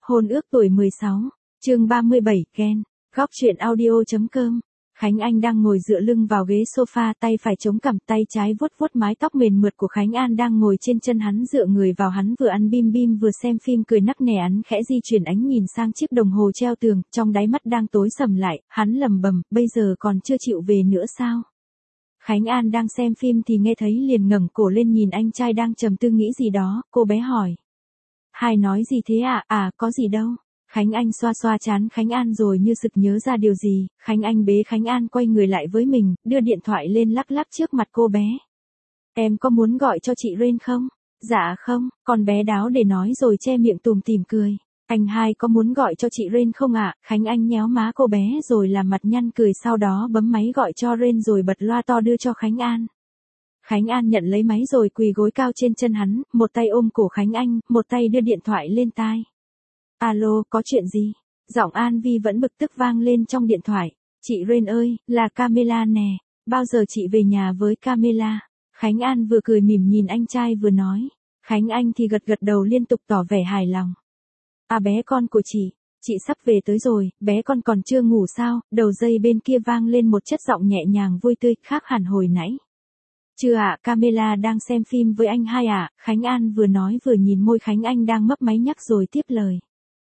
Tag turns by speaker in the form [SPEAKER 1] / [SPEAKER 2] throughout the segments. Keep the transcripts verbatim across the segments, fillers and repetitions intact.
[SPEAKER 1] Hôn ước tuổi mười sáu, chương ba mươi bảy, ghen. Góc truyện audio.com. Khánh Anh đang ngồi dựa lưng vào ghế sofa, tay phải chống cằm, tay trái vuốt vuốt mái tóc mềm mượt của Khánh An đang ngồi trên chân hắn, dựa người vào hắn, vừa ăn bim bim vừa xem phim, cười nắc nẻ. Hắn khẽ di chuyển ánh nhìn sang chiếc đồng hồ treo tường, trong đáy mắt đang tối sầm lại, hắn lẩm bẩm, bây giờ còn chưa chịu về nữa sao? Khánh An đang xem phim thì nghe thấy, liền ngẩng cổ lên nhìn anh trai đang trầm tư nghĩ gì đó, cô bé hỏi. Hai nói gì thế ạ? À? à, có gì đâu. Khánh Anh xoa xoa trán Khánh An rồi như sực nhớ ra điều gì, Khánh Anh bế Khánh An quay người lại với mình, đưa điện thoại lên lắc lắc trước mặt cô bé. Em có muốn gọi cho chị Rain không? Dạ không, con bé đáo để nói rồi che miệng tùm tìm cười. Anh hai có muốn gọi cho chị Rain không ạ? À? Khánh Anh nhéo má cô bé rồi làm mặt nhăn cười, sau đó bấm máy gọi cho Rain rồi bật loa to đưa cho Khánh An. Khánh An nhận lấy máy rồi quỳ gối cao trên chân hắn, một tay ôm cổ Khánh Anh, một tay đưa điện thoại lên tai. Alo, có chuyện gì? Giọng An Vi vẫn bực tức vang lên trong điện thoại. Chị Rain ơi, là Camila nè, bao giờ chị về nhà với Camila? Khánh An vừa cười mỉm nhìn anh trai vừa nói. Khánh Anh thì gật gật đầu liên tục tỏ vẻ hài lòng. À bé con của chị, chị sắp về tới rồi, bé con còn chưa ngủ sao? Đầu dây bên kia vang lên một chất giọng nhẹ nhàng vui tươi, khác hẳn hồi nãy. Chưa ạ, à, Camila đang xem phim với anh hai ạ, à? Khánh An vừa nói vừa nhìn môi Khánh Anh đang mấp máy nhắc rồi tiếp lời.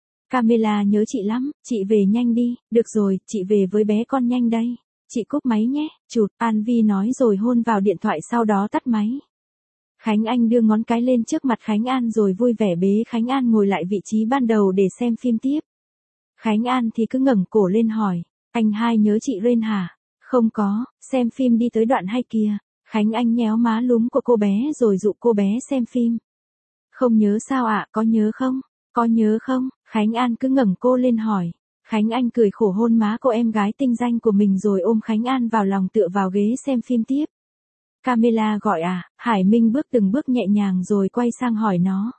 [SPEAKER 1] Camila nhớ chị lắm, chị về nhanh đi, được rồi, chị về với bé con nhanh đây. Chị cúp máy nhé, chụt, An Vi nói rồi hôn vào điện thoại sau đó tắt máy. Khánh Anh đưa ngón cái lên trước mặt Khánh An rồi vui vẻ bế Khánh An ngồi lại vị trí ban đầu để xem phim tiếp. Khánh An thì cứ ngẩng cổ lên hỏi, anh hai nhớ chị Rain hả? Không có, xem phim đi tới đoạn hay kìa. Khánh Anh nhéo má lúm của cô bé rồi dụ cô bé xem phim. Không nhớ sao ạ, à? Có nhớ không? Có nhớ không? Khánh An cứ ngẩng cô lên hỏi. Khánh Anh cười khổ hôn má cô em gái tinh danh của mình rồi ôm Khánh An vào lòng tựa vào ghế xem phim tiếp. Camila gọi à? Hải Minh bước từng bước nhẹ nhàng rồi quay sang hỏi nó.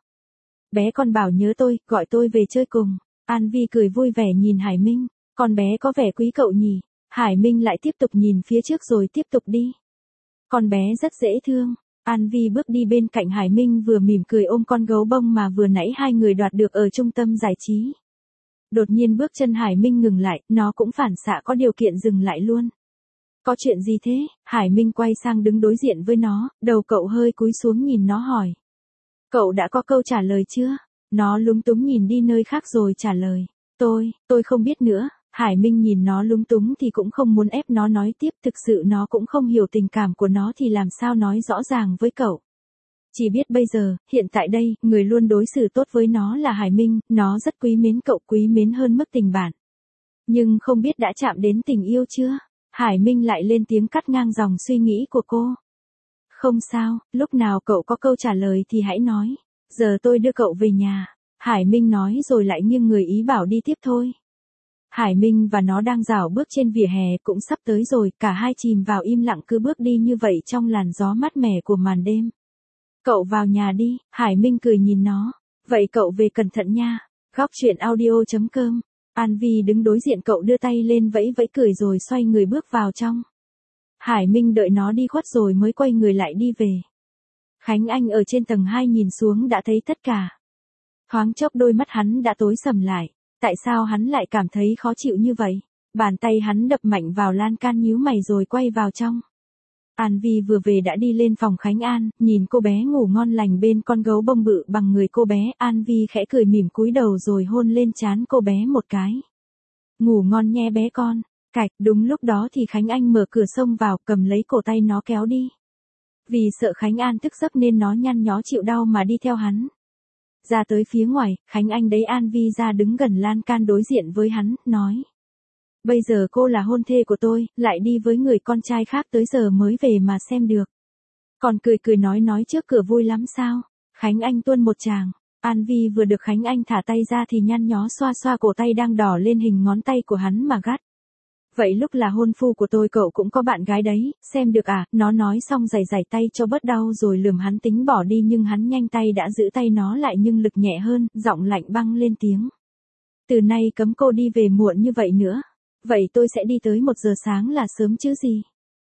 [SPEAKER 1] Bé con bảo nhớ tôi, gọi tôi về chơi cùng. An Vi cười vui vẻ nhìn Hải Minh. Con bé có vẻ quý cậu nhỉ? Hải Minh lại tiếp tục nhìn phía trước rồi tiếp tục đi. Con bé rất dễ thương. An Vi bước đi bên cạnh Hải Minh vừa mỉm cười ôm con gấu bông mà vừa nãy hai người đoạt được ở trung tâm giải trí. Đột nhiên bước chân Hải Minh ngừng lại, nó cũng phản xạ có điều kiện dừng lại luôn. Có chuyện gì thế? Hải Minh quay sang đứng đối diện với nó, đầu cậu hơi cúi xuống nhìn nó hỏi. Cậu đã có câu trả lời chưa? Nó lúng túng nhìn đi nơi khác rồi trả lời. Tôi, tôi không biết nữa. Hải Minh nhìn nó lúng túng thì cũng không muốn ép nó nói tiếp, thực sự nó cũng không hiểu tình cảm của nó thì làm sao nói rõ ràng với cậu. Chỉ biết bây giờ, hiện tại đây, người luôn đối xử tốt với nó là Hải Minh, nó rất quý mến cậu, quý mến hơn mức tình bạn. Nhưng không biết đã chạm đến tình yêu chưa? Hải Minh lại lên tiếng cắt ngang dòng suy nghĩ của cô. Không sao, lúc nào cậu có câu trả lời thì hãy nói. Giờ tôi đưa cậu về nhà. Hải Minh nói rồi lại nghiêng người ý bảo đi tiếp thôi. Hải Minh và nó đang dạo bước trên vỉa hè, cũng sắp tới rồi, cả hai chìm vào im lặng cứ bước đi như vậy trong làn gió mát mẻ của màn đêm. Cậu vào nhà đi, Hải Minh cười nhìn nó. Vậy cậu về cẩn thận nha. Góc truyện audio.com. An Vi đứng đối diện cậu đưa tay lên vẫy vẫy cười rồi xoay người bước vào trong. Hải Minh đợi nó đi khuất rồi mới quay người lại đi về. Khánh Anh ở trên tầng hai nhìn xuống đã thấy tất cả. Thoáng chốc đôi mắt hắn đã tối sầm lại. Tại sao hắn lại cảm thấy khó chịu như vậy? Bàn tay hắn đập mạnh vào lan can nhíu mày rồi quay vào trong. An Vi vừa về đã đi lên phòng Khánh An, nhìn cô bé ngủ ngon lành bên con gấu bông bự bằng người cô bé, An Vi khẽ cười mỉm cúi đầu rồi hôn lên trán cô bé một cái. Ngủ ngon nhé bé con. Cạch, đúng lúc đó thì Khánh Anh mở cửa xông vào, cầm lấy cổ tay nó kéo đi. Vì sợ Khánh An thức giấc nên nó nhăn nhó chịu đau mà đi theo hắn. Ra tới phía ngoài, Khánh Anh đẩy An Vi ra đứng gần lan can đối diện với hắn, nói. Bây giờ cô là hôn thê của tôi, lại đi với người con trai khác tới giờ mới về mà xem được. Còn cười cười nói nói trước cửa vui lắm sao? Khánh Anh tuôn một tràng. An Vi vừa được Khánh Anh thả tay ra thì nhăn nhó xoa xoa cổ tay đang đỏ lên hình ngón tay của hắn mà gắt. Vậy lúc là hôn phu của tôi cậu cũng có bạn gái đấy, xem được à? Nó nói xong giày giày tay cho bớt đau rồi lườm hắn tính bỏ đi nhưng hắn nhanh tay đã giữ tay nó lại nhưng lực nhẹ hơn, giọng lạnh băng lên tiếng. Từ nay cấm cô đi về muộn như vậy nữa. Vậy tôi sẽ đi tới một giờ sáng là sớm chứ gì?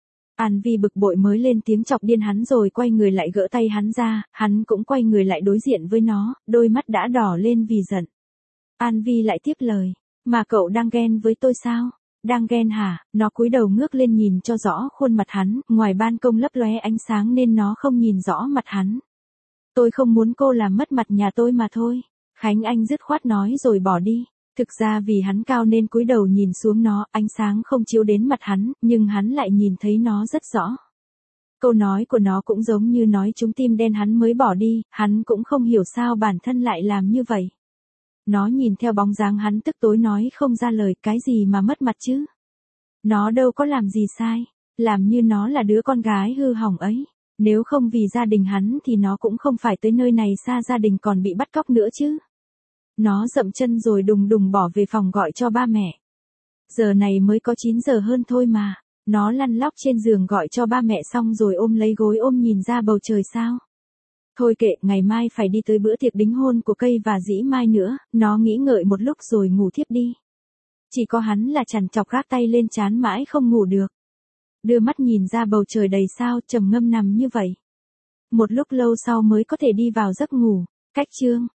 [SPEAKER 1] An Vi bực bội mới lên tiếng chọc điên hắn rồi quay người lại gỡ tay hắn ra, hắn cũng quay người lại đối diện với nó, đôi mắt đã đỏ lên vì giận. An Vi lại tiếp lời. Mà cậu đang ghen với tôi sao? Đang ghen hả? Nó cúi đầu ngước lên nhìn cho rõ khuôn mặt hắn, ngoài ban công lấp lóe ánh sáng nên nó không nhìn rõ mặt hắn. Tôi không muốn cô làm mất mặt nhà tôi mà thôi. Khánh Anh dứt khoát nói rồi bỏ đi. Thực ra vì hắn cao nên cúi đầu nhìn xuống nó, ánh sáng không chiếu đến mặt hắn, nhưng hắn lại nhìn thấy nó rất rõ. Câu nói của nó cũng giống như nói trúng tim đen hắn mới bỏ đi, hắn cũng không hiểu sao bản thân lại làm như vậy. Nó nhìn theo bóng dáng hắn tức tối nói không ra lời, cái gì mà mất mặt chứ? Nó đâu có làm gì sai, làm như nó là đứa con gái hư hỏng ấy. Nếu không vì gia đình hắn thì nó cũng không phải tới nơi này xa gia đình còn bị bắt cóc nữa chứ. Nó dậm chân rồi đùng đùng bỏ về phòng gọi cho ba mẹ. Giờ này mới có chín giờ hơn thôi mà. Nó lăn lóc trên giường gọi cho ba mẹ xong rồi ôm lấy gối ôm nhìn ra bầu trời sao. Thôi kệ, ngày mai phải đi tới bữa tiệc đính hôn của Cây và Dĩ Mai nữa, nó nghĩ ngợi một lúc rồi ngủ thiếp đi. Chỉ có hắn là chằn chọc gác tay lên trán mãi không ngủ được. Đưa mắt nhìn ra bầu trời đầy sao, trầm ngâm nằm như vậy. Một lúc lâu sau mới có thể đi vào giấc ngủ. Cách chương